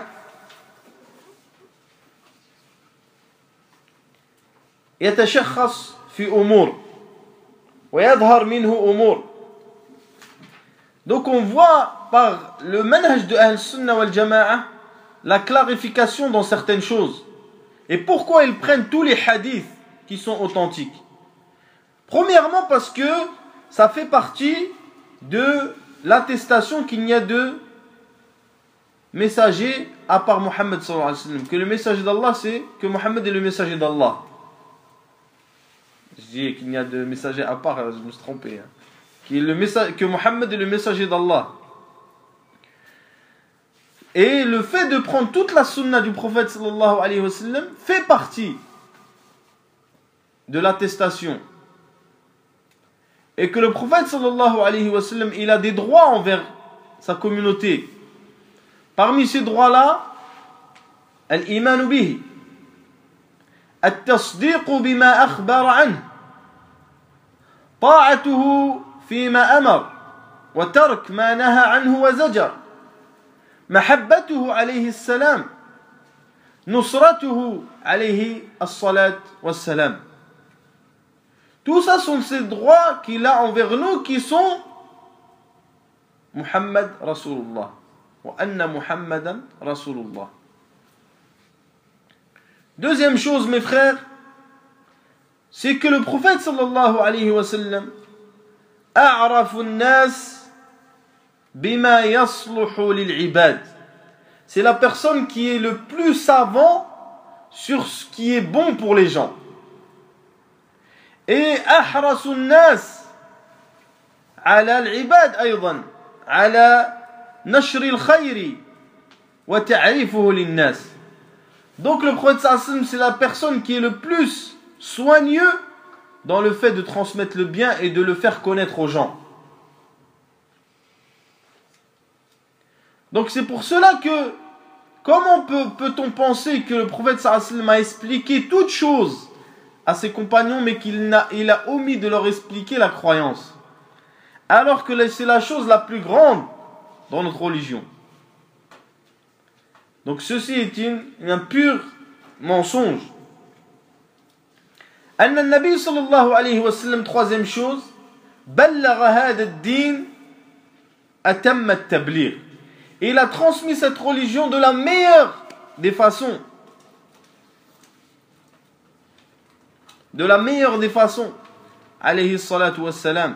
يتشخص في أمور ويظهر منه أمور. Donc on voit par le manhaj de Ahl Sunnah wal Jama'a la clarification dans certaines choses. Et pourquoi ils prennent tous les hadiths qui sont authentiques? Premièrement parce que ça fait partie de l'attestation qu'il n'y a de messager à part Mohammed sallallahu alayhi wa sallam. Que le messager d'Allah, c'est que Mohammed est le messager d'Allah. Je dis qu'il n'y a de messager à part, je me suis trompé. Hein. Qui est le message, que Mohammed est le messager d'Allah. Et le fait de prendre toute la sunna du prophète sallallahu alayhi wa sallam fait partie de l'attestation. Et que le prophète sallallahu alayhi wa sallam, il a des droits envers sa communauté. Parmi ces droits-là, al-iman bihi, at-tasdiq bima akhbara anhu, ta'atuhu fima amar, wa tark ma naha anhu wa zajar, mahabbatuhu alayhi as-salam, nusratuhu alayhi as-salat was-salam. Tout ça sont ces droits qu'il a envers nous qui sont Muhammad Rasulullah. Wa anna Muhammadan Rasulullah. Deuxième chose, mes frères, c'est que le prophète sallallahu alayhi wa sallam a'rafu an-nas bima yasluhu lil-ibad. C'est la personne qui est le plus savant sur ce qui est bon pour les gens. Et أحرص الناس على العباد أيضا على نشر الخير وتعريفه للناس. Donc le prophète sallallahu alayhi wa sallam, c'est la personne qui est le plus soigneux dans le fait de transmettre le bien et de le faire connaître aux gens. Donc c'est pour cela que comment peut, peut-on penser que le prophète sallallahu alayhi wa sallam a expliqué toutes choses à ses compagnons, mais qu'il n'a, il a omis de leur expliquer la croyance, alors que c'est la chose la plus grande dans notre religion. Donc ceci est une, un pur mensonge. أن النبي صلى الله عليه وسلم, troisième chose, بلغ هذا الدين أتم التبليغ. Il a transmis cette religion de la meilleure des façons. De la meilleure des façons, alayhi salatu wassalam.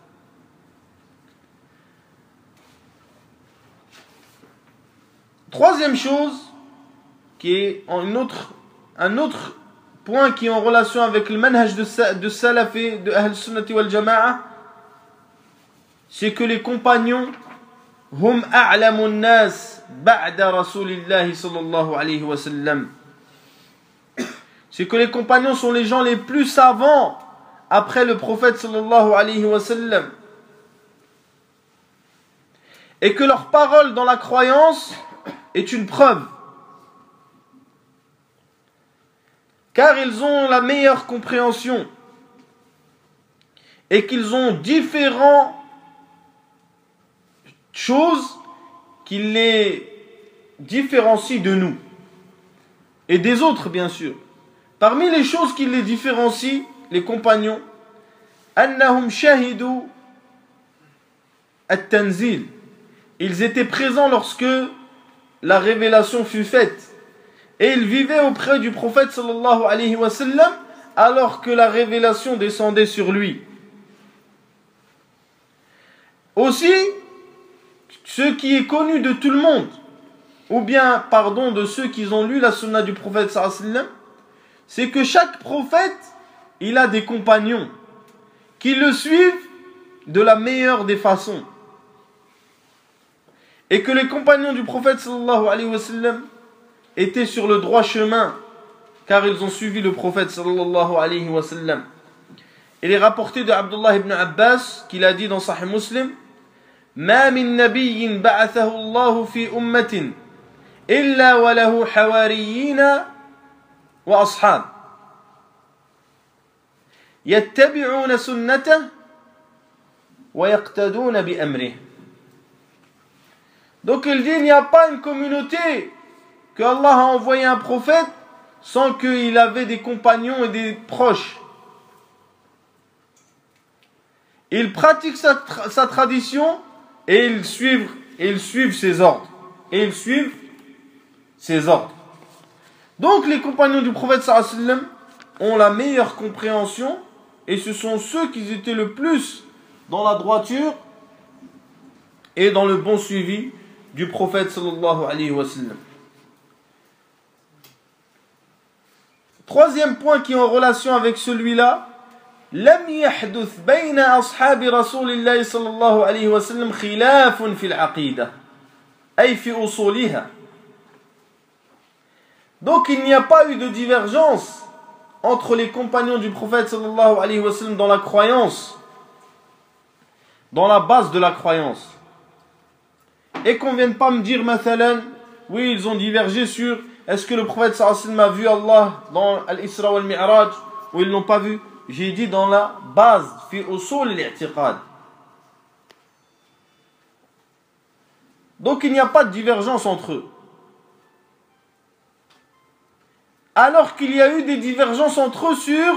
Troisième chose, qui est un autre, un autre point qui est en relation avec le manhaj de, de salaf et de Ahl Sunnati wal Jama'a, c'est que les compagnons, hum a'lamun nas ba'da rasulillahi sallallahu alayhi wa sallam. C'est que les compagnons sont les gens les plus savants après le prophète sallallahu alayhi wa sallam. Et que leur parole dans la croyance est une preuve. Car ils ont la meilleure compréhension. Et qu'ils ont différentes choses qui les différencie de nous et des autres bien sûr. Parmi les choses qui les différencient, les compagnons, annahum shahidu at-tanzil. Ils étaient présents lorsque la révélation fut faite et ils vivaient auprès du prophète sallallahu alayhi wa sallam alors que la révélation descendait sur lui. Aussi, ce qui est connu de tout le monde, ou bien, pardon, de ceux qui ont lu la sunna du prophète sallallahu alayhi wa sallam, c'est que chaque prophète, il a des compagnons qui le suivent de la meilleure des façons. Et que les compagnons du prophète sallallahu alayhi wa sallam étaient sur le droit chemin, car ils ont suivi le prophète sallallahu alayhi wa sallam. Il est rapporté de Abdullah ibn Abbas qu'il a dit dans Sahih Muslim: Ma min nabiyyin ba'athahu Allah fi ummatin illa wa lahu hawariyyin wa ashab yattabi'una sunnatahu wa yaqtaduna bi amrihi. Donc il dit, il n'y a pas une communauté que Allah a envoyé un prophète sans qu'il avait des compagnons et des proches. Ils pratiquent sa, tra- sa tradition et ils suivent, et ils suivent ses ordres. Et ils suivent ses ordres. Donc les compagnons du prophète sallallahu alayhi wa sallam ont la meilleure compréhension et ce sont ceux qui étaient le plus dans la droiture et dans le bon suivi du prophète sallallahu alayhi wa sallam. Troisième point qui est en relation avec celui-là, لم يحدث بين أصحاب رسول الله صلى الله عليه وسلم خلاف في العقيدة أي في أصولها. Donc il n'y a pas eu de divergence entre les compagnons du prophète sallallahu alayhi wa sallam dans la croyance, dans la base de la croyance. Et qu'on ne vienne pas me dire, mathalan, oui, ils ont divergé sur est-ce que le prophète sallallahu alayhi wa sallam a vu Allah dans Al-Isra wal Mi'raj ou ils ne l'ont pas vu. J'ai dit dans la base, fi usul al-i'tiqad. Donc il n'y a pas de divergence entre eux. Alors qu'il y a eu des divergences entre eux sur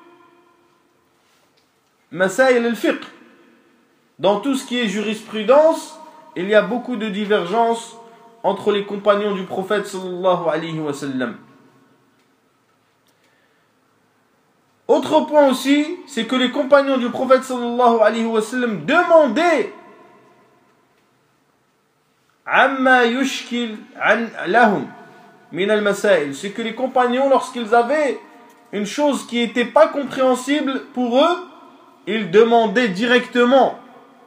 masail al-fiqh. Dans tout ce qui est jurisprudence, il y a beaucoup de divergences entre les compagnons du prophète sallallahu alayhi wa sallam. Autre point aussi, c'est que les compagnons du prophète sallallahu alayhi wa sallam demandaient amma yushkil an lahum min al-masail. C'est que les compagnons, lorsqu'ils avaient une chose qui n'était pas compréhensible pour eux, ils demandaient directement.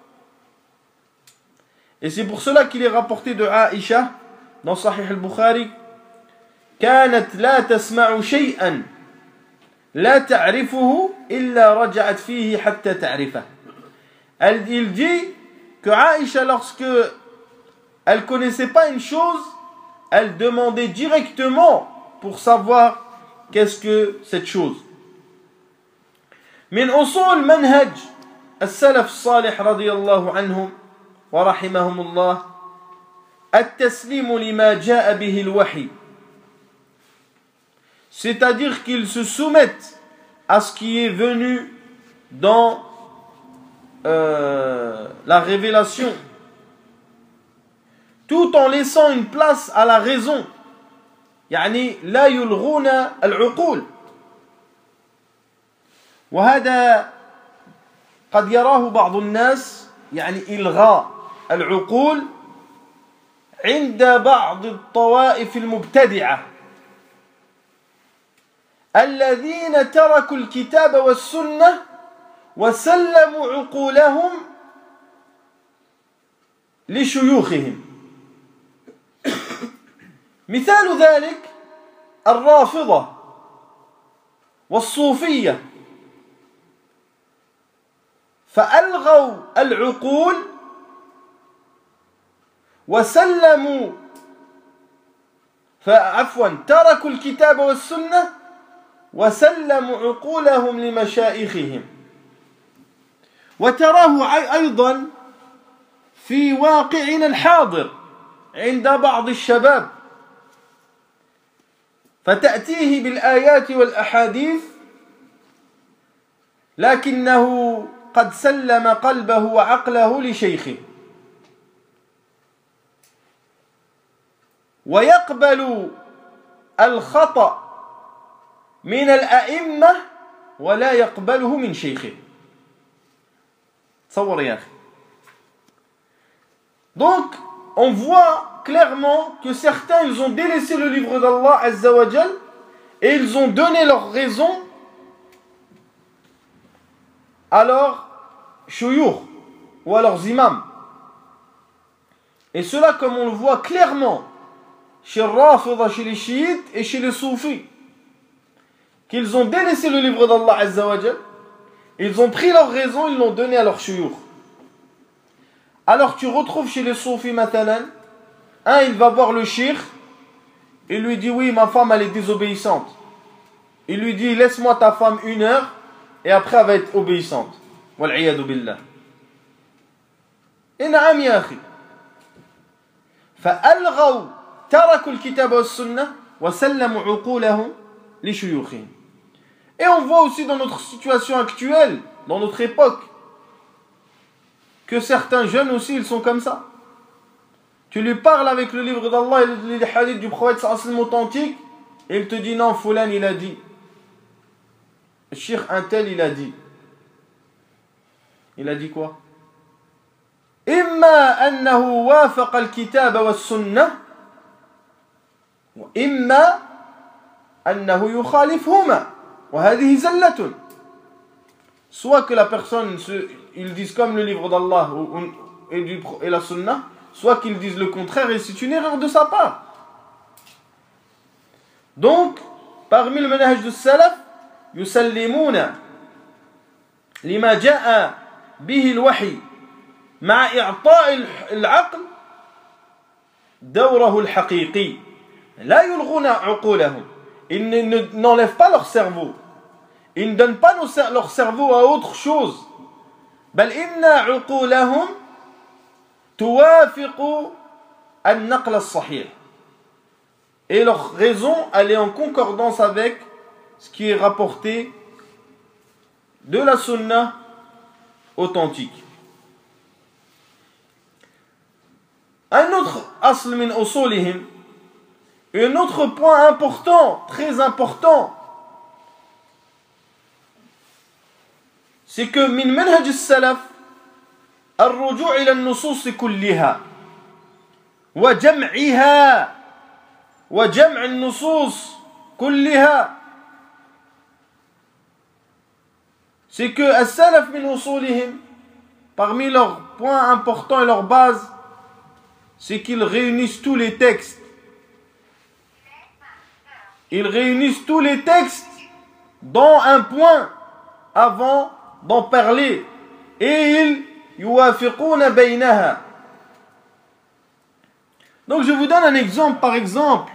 Et c'est pour cela qu'il est rapporté de Aïcha dans Sahih al-Bukhari: كانت لا تسمع شيئا لا تعرفه إلا رجعت فيه حتى تعرفه. Il dit que Aïcha, lorsque elle connaissait pas une chose, elle demandait directement pour savoir qu'est-ce que cette chose. من أصول منهج السلف الصالح رضي الله عنهم ورحمهم الله التسليم لما جاء به الوحي. C'est-à-dire qu'ils se soumettent à ce qui est venu dans euh, la révélation, tout en laissant une place à la raison. يعني لا يلغون العقول. وهذا قد يراه بعض الناس يعني إلغاء العقول عند بعض الطوائف المبتدعة الذين تركوا الكتاب والسنة وسلموا عقولهم لشيوخهم. مثال ذلك الرافضة والصوفية، فألغوا العقول وسلموا فعفوا تركوا الكتاب والسنة وسلموا عقولهم لمشايخهم. وتراه أيضا في واقعنا الحاضر عند بعض الشباب فتأتيه بالآيات والأحاديث لكنه قد سلم قلبه وعقله لشيخه ويقبل الخطأ من الأئمة ولا يقبله من شيخه. تصور يا أخي. Donc on voit clairement que certains ils ont délaissé le livre d'Allah Azza wa Jal et ils ont donné leurs raisons à leurs shuyukh ou à leurs imams. Et cela, comme on le voit clairement chez Rafida, chez les chiites et chez les soufis, qu'ils ont délaissé le livre d'Allah Azza wa Jal, ils ont pris leurs raisons, ils l'ont donné à leurs shuyukh. Alors tu retrouves chez les soufis matalan, un il va voir le shir, il lui dit oui ma femme elle est désobéissante. Il lui dit laisse-moi ta femme une heure et après elle va être obéissante. Wal'iyadu billah. Et na'am ya akhi. فألغوا تركوا الكتاب والسنة وسلموا عقولهم لشيوخهم. Et on voit aussi dans notre situation actuelle, dans notre époque, que certains jeunes aussi, ils sont comme ça. Tu lui parles avec le livre d'Allah et les hadiths du prophète sallallahu alayhi wa sallam authentique, et il te dit non, Fulan il a dit. Le cheikh un tel il a dit. Il a dit quoi? إما أنه وافق الكتاب والسنة وإما أنه يخالفهما وهذه زلة. Soit que la personne, ils disent comme le livre d'Allah et, et la sunna, soit qu'ils disent le contraire et c'est une erreur de sa part. Donc, parmi le manhaj du salaf, يسلمون لما جاء به الوحي مع إعطاء العقل دوره الحقيقي لا يلغون عقولهم. Ils n'enlèvent pas leur cerveau. Ils ne donnent pas leur cerveau à autre chose. بل إن عقولهم توافق النقل الصحيح. Et leur raison, elle est en concordance avec ce qui est rapporté de la sunna authentique. Un autre asl min usulihim, un autre point important, très important, c'est que min manhaj as-salaf الرجوع إلى النصوص كلها وجمعها وجمع النصوص كلها. C'est que as-salaf min usulihim, parmi leurs points importants et leurs bases, c'est qu'ils réunissent tous les textes. Ils réunissent tous les textes dans un point avant d'en parler. Et ils yuwafiquna baynaha. Donc je vous donne un exemple, par exemple.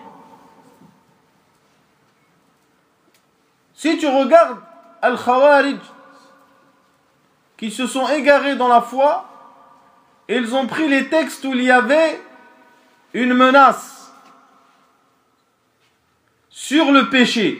Si tu regardes Al-Khawarij, qui se sont égarés dans la foi, ils ont pris les textes où il y avait une menace sur le péché.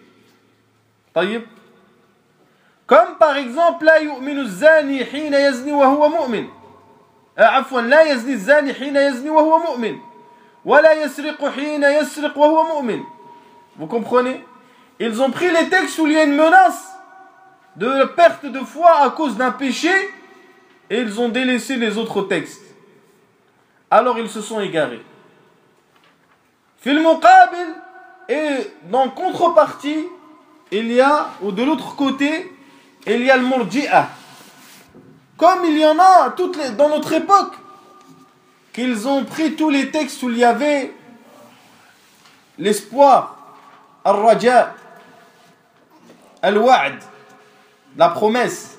Comme par exemple, la yu'minu zani hina yazni wa huwa mu'min. Afwan, la yazni zani hina yazni wa huwa mu'min. Wa la yasriqu hina yasriq wa huwa mu'min. Vous comprenez? Ils ont pris les textes où il y a une menace de perte de foi à cause d'un péché et ils ont délaissé les autres textes. Alors ils se sont égarés. Fil muqabil, et dans contrepartie, il y a, ou de l'autre côté, il y a le murji'ah. Comme il y en a toutes les, dans notre époque, qu'ils ont pris tous les textes où il y avait l'espoir, al-raja, al-wa'd, la promesse.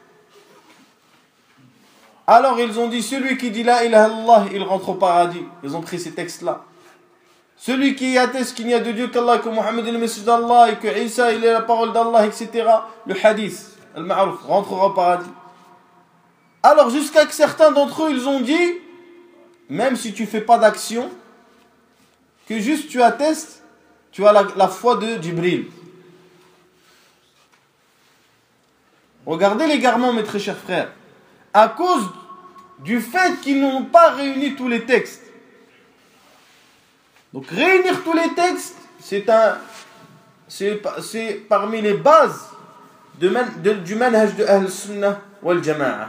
Alors ils ont dit, celui qui dit la ilaha illallah, il rentre au paradis. Ils ont pris ces textes-là. Celui qui atteste qu'il n'y a de Dieu qu'Allah, que Mohammed est le messager d'Allah et que Isa il est la parole d'Allah, et cetera. Le hadith, al-ma'ruf, rentrera au paradis. Alors jusqu'à que certains d'entre eux, ils ont dit même si tu ne fais pas d'action, que juste tu attestes, tu as la, la foi de Jibril. Regardez l'égarement, mes très chers frères. À cause du fait qu'ils n'ont pas réuni tous les textes. Donc réunir tous les textes, c'est un, c'est, c'est parmi les bases de man, de, du manhaj de Ahl Sunnah wal Jama'a.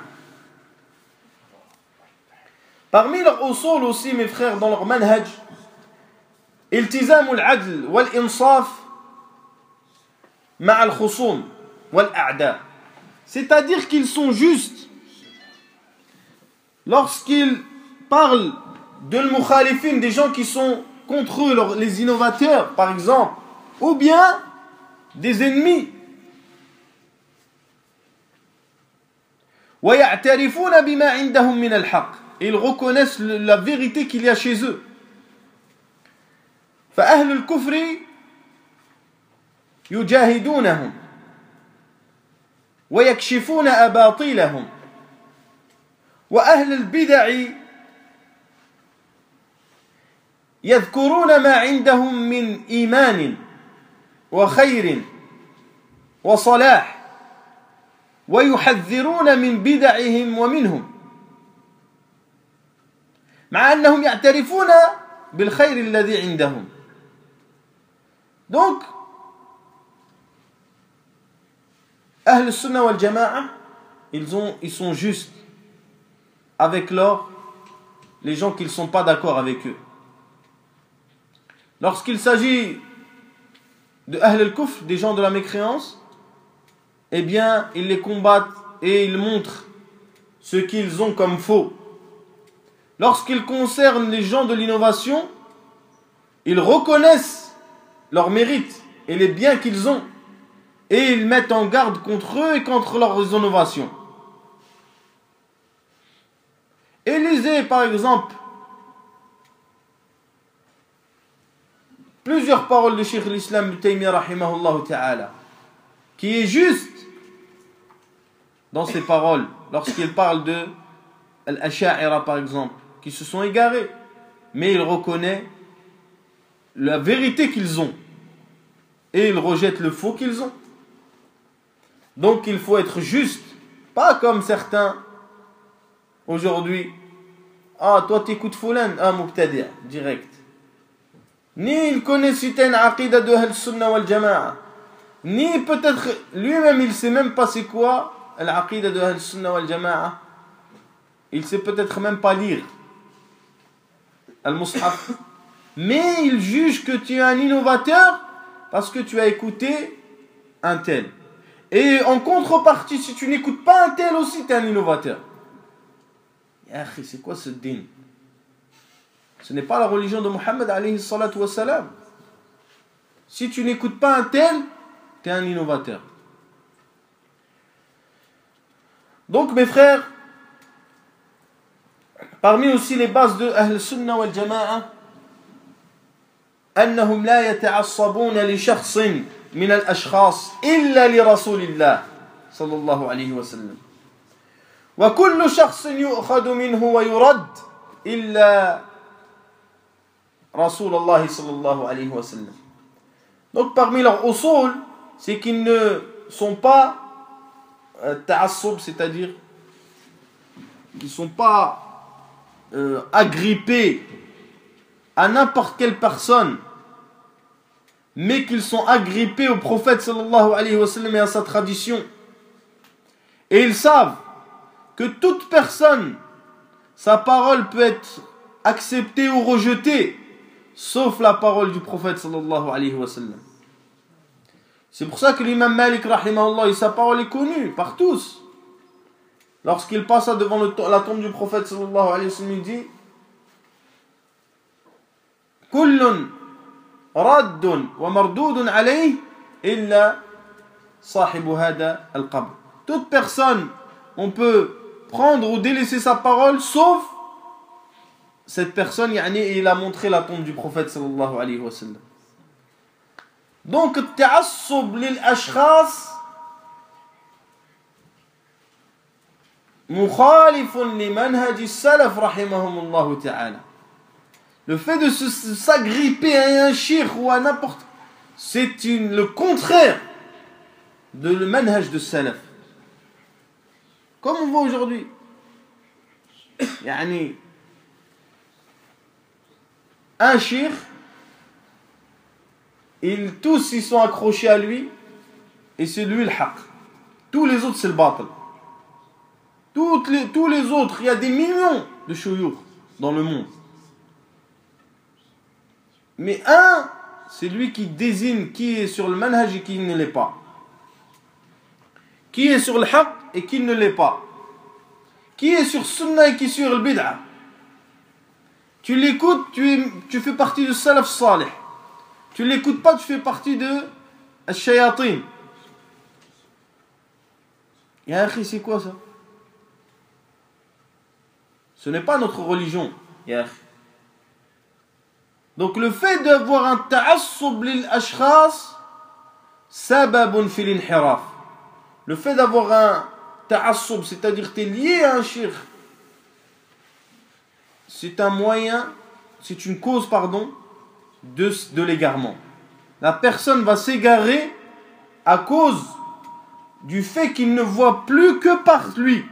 Parmi leurs usul aussi, mes frères, dans leur manhaj, iltizam al-adl wal-insaf ma'a al-khusum wal-a'da. C'est-à-dire qu'ils sont justes lorsqu'ils parlent de l'mukhalifin, des gens qui sont contre eux, les innovateurs, par exemple, ou bien des ennemis. وَيَعْتَرِفُونَ بِمَا عِنْدَهُمْ مِنَ الْحَقِّ. Ils reconnaissent la vérité qu'il y a chez eux. فَأَهْلُ الْكُفْرِ يُجَاهِدُونَهُمْ وَيَكْشِفُونَ أَبَاطِيلَهُمْ وَأَهْلُ الْبِدَعِ يذكرون ما عندهم من إيمان وخير وصلاح ويحذرون من بدعهم ومنهم مع أنهم يعترفون بالخير الذي عندهم. Donc, Ahl Sunnah wal Jama'a, ils, ont, ils sont justes avec leur, les gens qui ne sont pas d'accord avec eux. Lorsqu'il s'agit de Ahl al-Kufr, des gens de la mécréance, eh bien, ils les combattent et ils montrent ce qu'ils ont comme faux. Lorsqu'il concerne les gens de l'innovation, ils reconnaissent leurs mérites et les biens qu'ils ont et ils mettent en garde contre eux et contre leurs innovations. Et lisez par exemple plusieurs paroles de Cheikh l'Islam Ibn Taymiyyah rahimahullah ta'ala, qui est juste dans ses paroles lorsqu'il parle de Al-Asha'ira par exemple, qui se sont égarés, mais il reconnaît la vérité qu'ils ont et il rejette le faux qu'ils ont. Donc il faut être juste, pas comme certains aujourd'hui. Ah, toi t'écoutes Foulan, ah, Mubtadi', direct. Ni il connaît si t'as une aqida de Ahl Sunnah wal Jama'a, ni peut-être lui-même il sait même pas c'est quoi l'aqida de Ahl Sunnah wal Jama'a. Il sait peut-être même pas lire Al-Mushaf, mais il juge que tu es un innovateur parce que tu as écouté un tel. Et en contrepartie, si tu n'écoutes pas un tel aussi, tu es un innovateur. Ya akhi, c'est quoi ce din? Ce n'est pas la religion de Mohammed alayhi salatu wa salam. Si tu n'écoutes pas un tel, tu es un innovateur. Donc mes frères, parmi aussi les bases de Ahl Sunnah wal Jama'a, أنهم لا يتعصبون لشخص من الأشخاص إلا لرسول الله صلى الله عليه وسلم وكل شخص يؤخذ منه ويرد إلا رسول الله صلى الله عليه وسلم. Donc parmi leurs usul, c'est qu'ils ne sont pas euh, ta'assub, c'est-à-dire qu'ils ne sont pas euh, agrippés à n'importe quelle personne, mais qu'ils sont agrippés au prophète sallallahu alayhi wa sallam et à sa tradition. Et ils savent que toute personne, sa parole peut être acceptée ou rejetée, sauf la parole du prophète sallallahu alayhi wa sallam. C'est pour ça que l'imam Malik rahimahullah, sa parole est connue par tous. Lorsqu'il passa devant le, la tombe du prophète sallallahu alayhi wa sallam, il dit كل رد ومردود عليه إلا صاحب هذا القبر. Toute personne, on peut prendre ou délaisser sa parole, sauf cette personne, yani, il a montré la tombe du prophète sallallahu alayhi wa sallam. Donc, التعصب للأشخاص مخالف لمنهج السلف رحمهم الله تعالى. Le fait de se, s'agripper à un shir ou à n'importe, c'est une, le contraire de le manhaj de salaf. Comme on voit aujourd'hui. Yani, un shir, ils, tous ils sont accrochés à lui et c'est lui le haq. Tous les autres c'est le batil. Toutes les, tous les autres, il y a des millions de shuyukh dans le monde. Mais un, c'est lui qui désigne qui est sur le manhaj et qui ne l'est pas. Qui est sur le haq et qui ne l'est pas. Qui est sur sunnah et qui est sur le bid'ah. Tu l'écoutes, tu, es, tu fais partie de salaf salih. Tu l'écoutes pas, tu fais partie de al-shayatin. Ya akhi, c'est quoi ça? Ce n'est pas notre religion. Ya akhi. Donc le fait d'avoir un ta'assub lil ashkhas, sababun fil inhiraf. Le fait d'avoir un ta'assub, c'est-à-dire que tu es lié à un shir, c'est un moyen, c'est une cause, pardon, de, de l'égarement. La personne va s'égarer à cause du fait qu'il ne voit plus que par lui.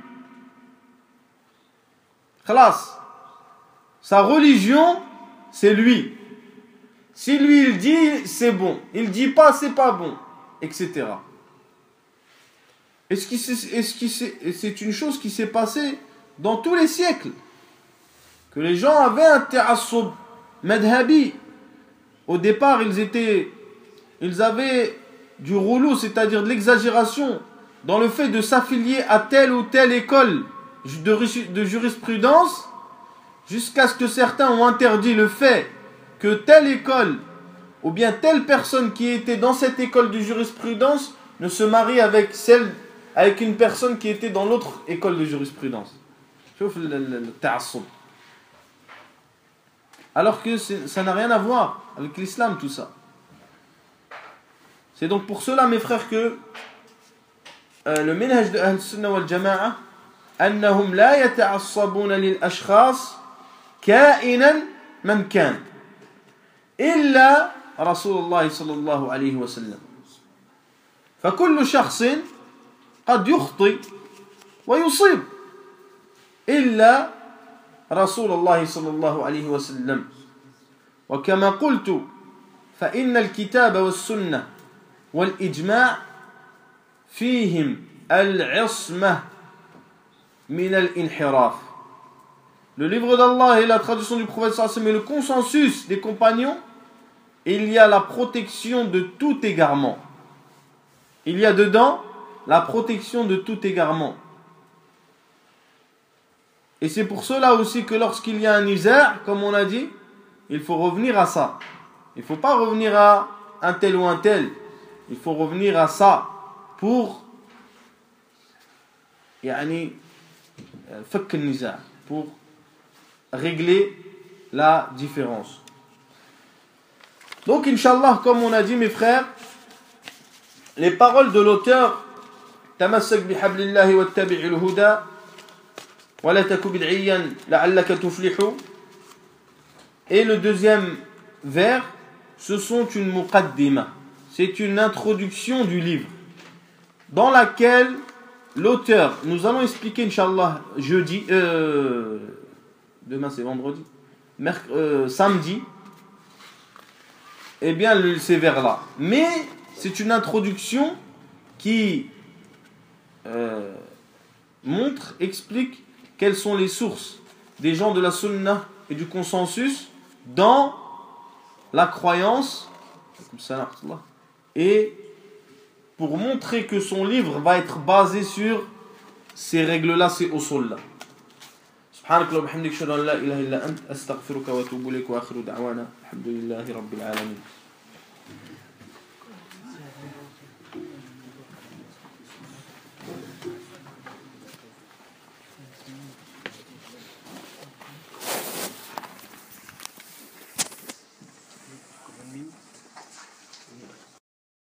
Khalas. Sa religion, c'est lui. Si lui il dit, c'est bon. Il dit pas, c'est pas bon, et cetera. Est-ce que est-ce que c'est, c'est une chose qui s'est passée dans tous les siècles? Que les gens avaient un ta'assub madhabi. Au départ, ils étaient, ils avaient du roulou, c'est-à-dire de l'exagération, dans le fait de s'affilier à telle ou telle école de, de jurisprudence, jusqu'à ce que certains ont interdit le fait que telle école, ou bien telle personne qui était dans cette école de jurisprudence, ne se marie avec celle, avec une personne qui était dans l'autre école de jurisprudence. Chouf le, le, le ta'assub. Alors que ça n'a rien à voir avec l'islam, tout ça. C'est donc pour cela, mes frères, que euh, le minhaj de Ahl Sunnah wal Jama'a, annahum la yata'assabuna lil ashkhas ka'inan man kan illa Rasulullah sallallahu alayhi wa sallam. فكل شخص قد يخطئ ويصيب إلا رسول الله صلى الله عليه وسلم. وكما قلت فإن الكتاب والسنة والإجماع فيهم العصمة من الانحراف. Le livre d'Allah et la tradition du prophète sallallahu alayhi wa sallam et le consensus des compagnons, il y a la protection de tout égarement. Il y a dedans la protection de tout égarement. Et c'est pour cela aussi que lorsqu'il y a un isar, comme on a dit, il faut revenir à ça. Il ne faut pas revenir à un tel ou un tel. Il faut revenir à ça pour yani, fakk al-nizaa, pour régler la différence. Donc, Inch'Allah, comme on a dit, mes frères, les paroles de l'auteur Tamassak bihablillahi wattabi'il huda wala taku bid'iyan la'allaka tuflihu. Et le deuxième vers, ce sont une muqaddima. C'est une introduction du livre dans laquelle l'auteur, nous allons expliquer Inch'Allah jeudi, euh, demain c'est vendredi, merc, euh, samedi, eh bien le, ces vers-là. Mais c'est une introduction qui euh, montre, explique quelles sont les sources des gens de la sunnah et du consensus dans la croyance et pour montrer que son livre va être basé sur ces règles-là, ces usul-là. سبحانك اللهم وبحمدك اشهد ان لا اله الا انت استغفرك واتوب اليك واخر دعوانا الحمد لله رب العالمين.